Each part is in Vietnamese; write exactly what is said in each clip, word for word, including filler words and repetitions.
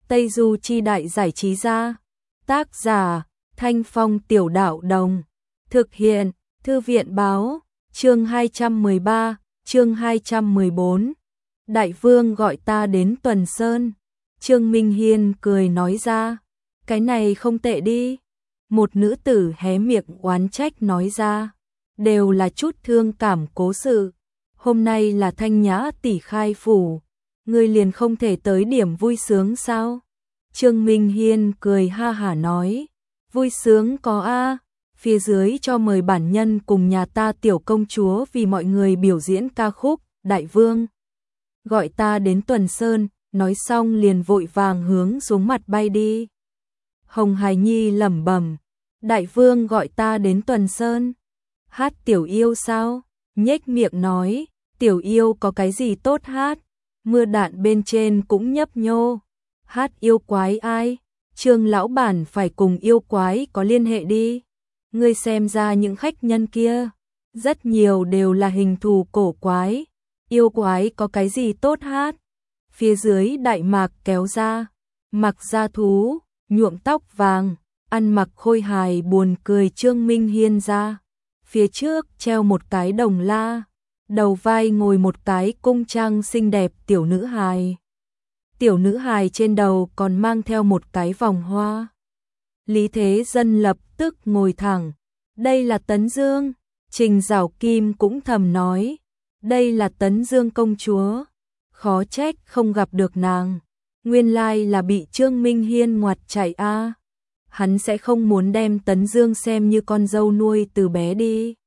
Tây Du Chi Đại Giải Trí Gia. Tác giả Thanh Phong Tiểu Đạo Đồng. Thực hiện Thư viện Báo. Chương hai trăm mười ba, chương hai trăm mười bốn. Đại vương gọi ta đến Tuần Sơn. Trương Minh Hiên cười nói ra. Cái này không tệ đi. Một nữ tử hé miệng oán trách nói ra. Đều là chút thương cảm cố sự. Hôm nay là Thanh Nhã tỷ khai phủ. Ngươi liền không thể tới điểm vui sướng sao? Trương Minh Hiên cười ha hả nói. Vui sướng có a, phía dưới cho mời bản nhân cùng nhà ta tiểu công chúa vì mọi người biểu diễn ca khúc. Đại vương gọi ta đến Tuần Sơn, nói xong liền vội vàng hướng xuống mặt bay đi. Hồng Hải Nhi lẩm bẩm, đại vương gọi ta đến Tuần Sơn. Hát tiểu yêu sao? Nhếch miệng nói, tiểu yêu có cái gì tốt hát? Mưa đạn bên trên cũng nhấp nhô. Hát yêu quái ai? Trương lão bản phải cùng yêu quái có liên hệ đi. Ngươi xem ra những khách nhân kia, rất nhiều đều là hình thù cổ quái. Yêu quái có cái gì tốt hát? Phía dưới đại mạc kéo ra, mặc da thú, nhuộm tóc vàng, ăn mặc khôi hài buồn cười Trương Minh Hiên ra. Phía trước treo một cái đồng la, đầu vai ngồi một cái cung trang xinh đẹp tiểu nữ hài. Tiểu nữ hài trên đầu còn mang theo một cái vòng hoa. Lý Thế Dân lập tức ngồi thẳng. Đây là Tấn Dương. Trình Giảo Kim cũng thầm nói. Đây là Tấn Dương công chúa. Khó trách không gặp được nàng. Nguyên lai là bị Trương Minh Hiên ngoặt chạy a. Hắn sẽ không muốn đem Tấn Dương xem như con dâu nuôi từ bé đi.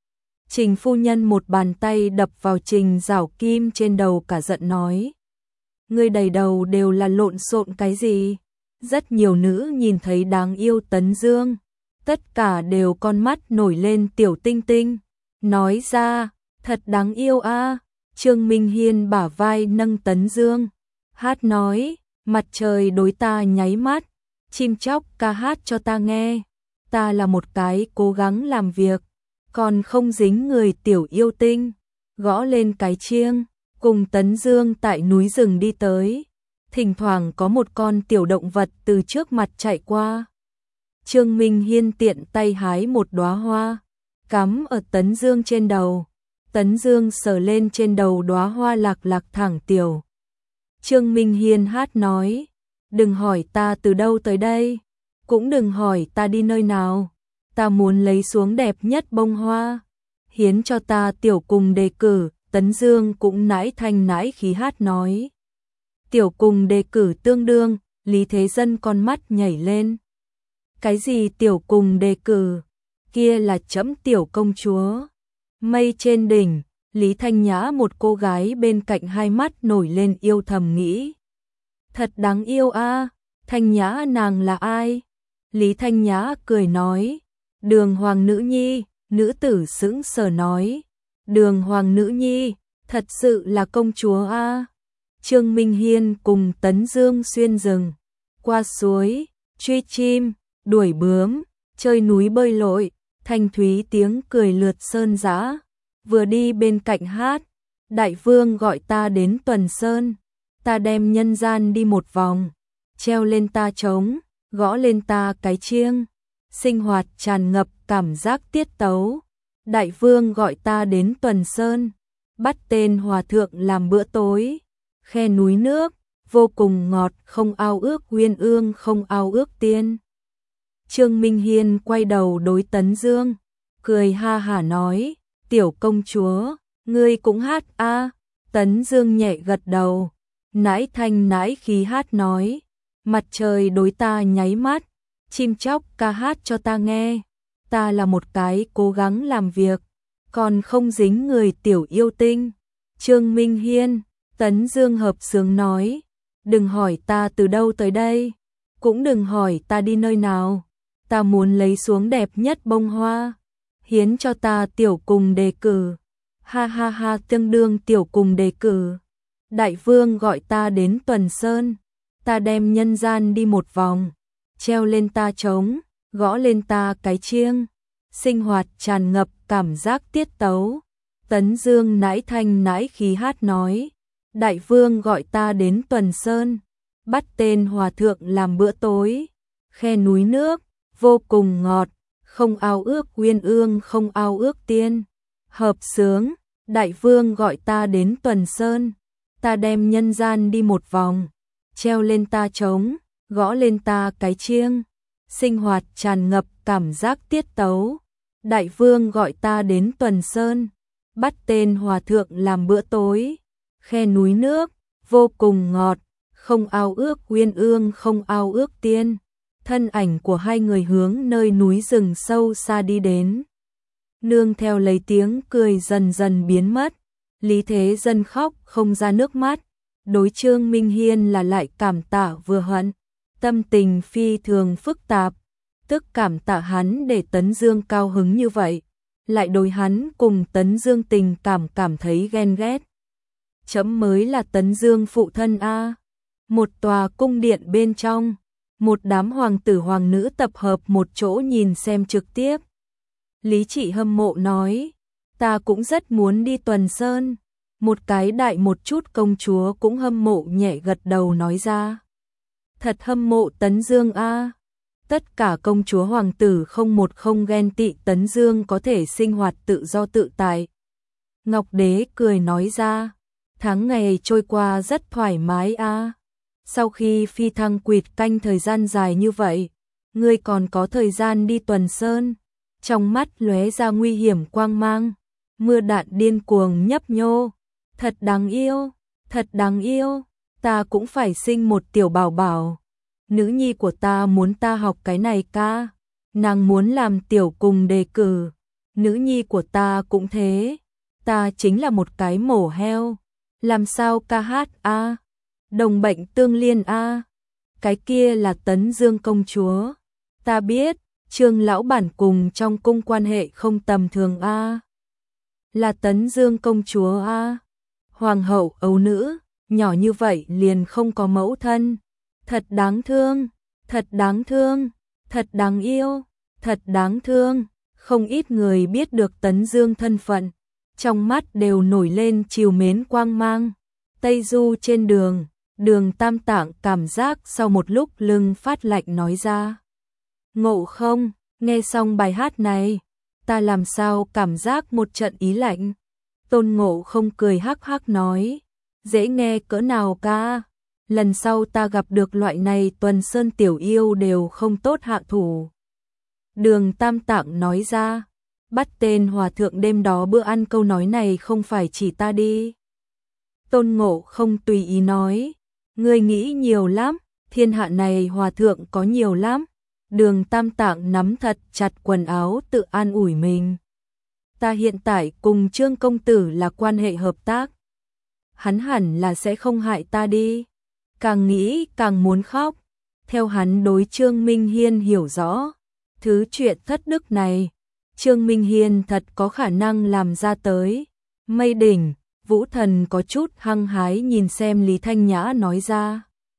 Trình phu nhân một bàn tay đập vào Trình Giảo Kim trên đầu cả giận nói. Ngươi đầy đầu đều là lộn xộn cái gì? Rất nhiều nữ nhìn thấy đáng yêu Tấn Dương, tất cả đều con mắt nổi lên tiểu tinh tinh. Nói ra, thật đáng yêu a. Trương Minh Hiên bả vai nâng Tấn Dương, hát nói, mặt trời đối ta nháy mắt, chim chóc ca hát cho ta nghe. Ta là một cái cố gắng làm việc, còn không dính người tiểu yêu tinh. Gõ lên cái chiêng, cùng Tấn Dương tại núi rừng đi tới. Thỉnh thoảng có một con tiểu động vật từ trước mặt chạy qua. Trương Minh Hiên tiện tay hái một đóa hoa, cắm ở Tấn Dương trên đầu. Tấn Dương sờ lên trên đầu đóa hoa lạc lạc thẳng tiểu. Trương Minh Hiên hát nói, đừng hỏi ta từ đâu tới đây, cũng đừng hỏi ta đi nơi nào. Ta muốn lấy xuống đẹp nhất bông hoa, hiến cho ta tiểu cùng đề cử. Tấn Dương cũng nãi thanh nãi khí hát nói. Tiểu cùng đề cử tương đương, Lý Thế Dân con mắt nhảy lên. Cái gì tiểu cùng đề cử? Kia là trẫm tiểu công chúa. Mây trên đỉnh, Lý Thanh Nhã một cô gái bên cạnh hai mắt nổi lên yêu thầm nghĩ. Thật đáng yêu a, Thanh Nhã nàng là ai? Lý Thanh Nhã cười nói. Đường Hoàng nữ nhi, nữ tử sững sờ nói. Đường Hoàng nữ nhi, thật sự là công chúa a. Trương Minh Hiên cùng Tấn Dương xuyên rừng, qua suối, truy chim, đuổi bướm, chơi núi bơi lội, thanh thúy tiếng cười lượt sơn dã. Vừa đi bên cạnh hát, đại vương gọi ta đến Tuần Sơn, ta đem nhân gian đi một vòng, treo lên ta trống, gõ lên ta cái chiêng, sinh hoạt tràn ngập cảm giác tiết tấu. Đại vương gọi ta đến Tuần Sơn, bắt tên hòa thượng làm bữa tối. Khe núi nước, vô cùng ngọt, không ao ước uyên ương, không ao ước tiên. Trương Minh Hiên quay đầu đối Tấn Dương, cười ha hả nói, tiểu công chúa, ngươi cũng hát a. À. Tấn Dương nhẹ gật đầu, nãi thanh nãi khí hát nói, mặt trời đối ta nháy mắt, chim chóc ca hát cho ta nghe. Ta là một cái cố gắng làm việc, còn không dính người tiểu yêu tinh. Trương Minh Hiên, Tấn Dương hợp sướng nói, đừng hỏi ta từ đâu tới đây, cũng đừng hỏi ta đi nơi nào. Ta muốn lấy xuống đẹp nhất bông hoa, hiến cho ta tiểu cùng đề cử. Ha ha ha, tương đương tiểu cùng đề cử. Đại vương gọi ta đến Tuần Sơn, ta đem nhân gian đi một vòng, treo lên ta trống, gõ lên ta cái chiêng, sinh hoạt tràn ngập cảm giác tiết tấu. Tấn Dương nãi thanh nãi khí hát nói, đại vương gọi ta đến Tuần Sơn, bắt tên hòa thượng làm bữa tối, khe núi nước, vô cùng ngọt, không ao ước uyên ương không ao ước tiên. Hợp sướng, đại vương gọi ta đến Tuần Sơn, ta đem nhân gian đi một vòng, treo lên ta trống, gõ lên ta cái chiêng, sinh hoạt tràn ngập cảm giác tiết tấu. Đại vương gọi ta đến Tuần Sơn, bắt tên hòa thượng làm bữa tối, khe núi nước, vô cùng ngọt, không ao ước uyên ương không ao ước tiên. Thân ảnh của hai người hướng nơi núi rừng sâu xa đi đến. Nương theo lấy tiếng cười dần dần biến mất, Lý Thế Dân khóc không ra nước mắt, đối Trương Minh Hiên là lại cảm tạ vừa hận, tâm tình phi thường phức tạp, tức cảm tạ hắn để Tấn Dương cao hứng như vậy, lại đối hắn cùng Tấn Dương tình cảm cảm thấy ghen ghét. Chấm mới là Tấn Dương phụ thân a. Một tòa cung điện bên trong, một đám hoàng tử hoàng nữ tập hợp một chỗ nhìn xem trực tiếp. Lý Trị hâm mộ nói, ta cũng rất muốn đi Tuần Sơn. Một cái đại một chút công chúa cũng hâm mộ nhẹ gật đầu nói ra. Thật hâm mộ Tấn Dương a. Tất cả công chúa hoàng tử không một không ghen tị Tấn Dương có thể sinh hoạt tự do tự tại. Ngọc Đế cười nói ra, tháng ngày trôi qua rất thoải mái a. Sau khi phi thăng quỵt canh thời gian dài như vậy, ngươi còn có thời gian đi Tuần Sơn. Trong mắt lóe ra nguy hiểm quang mang, mưa đạn điên cuồng nhấp nhô. Thật đáng yêu, thật đáng yêu, ta cũng phải sinh một tiểu bảo bảo. Nữ nhi của ta muốn ta học cái này ca, nàng muốn làm tiểu cùng đề cử. Nữ nhi của ta cũng thế, ta chính là một cái mổ heo, làm sao ca hát a? Đồng bệnh tương liên a. Cái kia là Tấn Dương công chúa. Ta biết, Trương lão bản cùng trong cung quan hệ không tầm thường a. Là Tấn Dương công chúa a. Hoàng hậu ấu nữ, nhỏ như vậy liền không có mẫu thân. Thật đáng thương, thật đáng thương, thật đáng yêu, thật đáng thương. Không ít người biết được Tấn Dương thân phận, trong mắt đều nổi lên trìu mến quang mang. Tây Du trên đường, Đường Tam Tạng cảm giác sau một lúc lưng phát lạnh nói ra. Ngộ không, nghe xong bài hát này, ta làm sao cảm giác một trận ý lạnh. Tôn Ngộ không cười hắc hắc nói, dễ nghe cỡ nào ca, lần sau ta gặp được loại này Tuần Sơn tiểu yêu đều không tốt hạ thủ. Đường Tam Tạng nói ra, bắt tên hòa thượng đêm đó bữa ăn câu nói này không phải chỉ ta đi. Tôn Ngộ không tùy ý nói, ngươi nghĩ nhiều lắm, thiên hạ này hòa thượng có nhiều lắm. Đường Tam Tạng nắm thật chặt quần áo tự an ủi mình. Ta hiện tại cùng Trương công tử là quan hệ hợp tác. Hắn hẳn là sẽ không hại ta đi. Càng nghĩ càng muốn khóc. Theo hắn đối Trương Minh Hiên hiểu rõ, thứ chuyện thất đức này, Trương Minh Hiên thật có khả năng làm ra tới. Mây đỉnh, Vũ Thần có chút hăng hái nhìn xem Lý Thanh Nhã nói ra.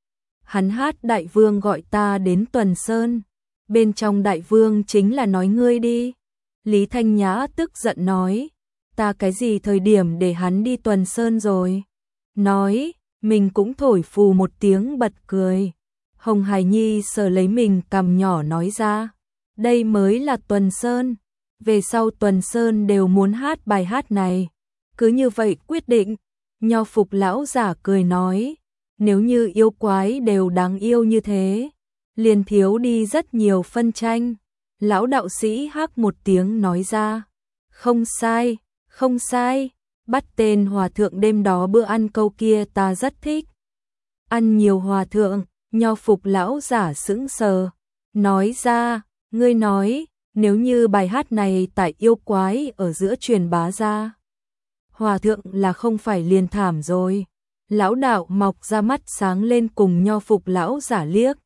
Hắn hát đại vương gọi ta đến Tuần Sơn. Bên trong đại vương chính là nói ngươi đi. Lý Thanh Nhã tức giận nói, ta cái gì thời điểm để hắn đi Tuần Sơn rồi. Nói, mình cũng thổi phù một tiếng bật cười. Hồng Hải Nhi sờ lấy mình cằm nhỏ nói ra, đây mới là Tuần Sơn. Về sau Tuần Sơn đều muốn hát bài hát này. Cứ như vậy quyết định. Nho Phục lão giả cười nói, nếu như yêu quái đều đáng yêu như thế, liền thiếu đi rất nhiều phân tranh. Lão đạo sĩ hắc một tiếng nói ra, không sai, không sai, bắt tên hòa thượng đêm đó bữa ăn câu kia ta rất thích. Ăn nhiều hòa thượng, Nho Phục lão giả sững sờ, nói ra, ngươi nói, nếu như bài hát này tại yêu quái ở giữa truyền bá ra, hòa thượng là không phải liền thảm rồi. Lão đạo mọc ra mắt sáng lên cùng Nho Phục lão giả liếc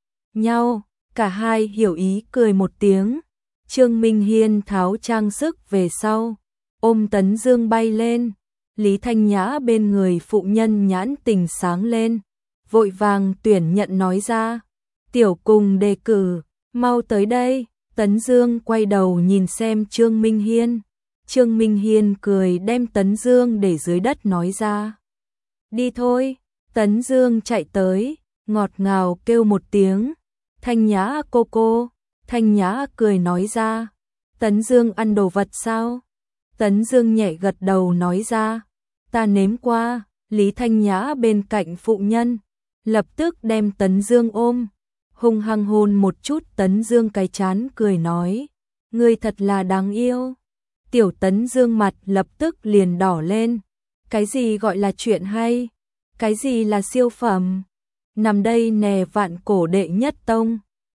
nhau, cả hai hiểu ý cười một tiếng. Trương Minh Hiên tháo trang sức về sau, ôm Tấn Dương bay lên. Lý Thanh Nhã bên người phụ nhân nhãn tình sáng lên, vội vàng tuyển nhận nói ra, tiểu cùng đề cử, mau tới đây. Tấn Dương quay đầu nhìn xem Trương Minh Hiên. Trương Minh Hiên cười đem Tấn Dương để dưới đất nói ra, đi thôi. Tấn Dương chạy tới, ngọt ngào kêu một tiếng, Thanh Nhã cô cô. Thanh Nhã cười nói ra, Tấn Dương ăn đồ vật sao? Tấn Dương nhẹ gật đầu nói ra, ta nếm qua. Lý Thanh Nhã bên cạnh phụ nhân, lập tức đem Tấn Dương ôm, hung hăng hôn một chút Tấn Dương cái chán cười nói, ngươi thật là đáng yêu. Tiểu Tấn Dương mặt lập tức liền đỏ lên, cái gì gọi là chuyện hay, cái gì là siêu phẩm, nằm đây nè vạn cổ đệ nhất tông.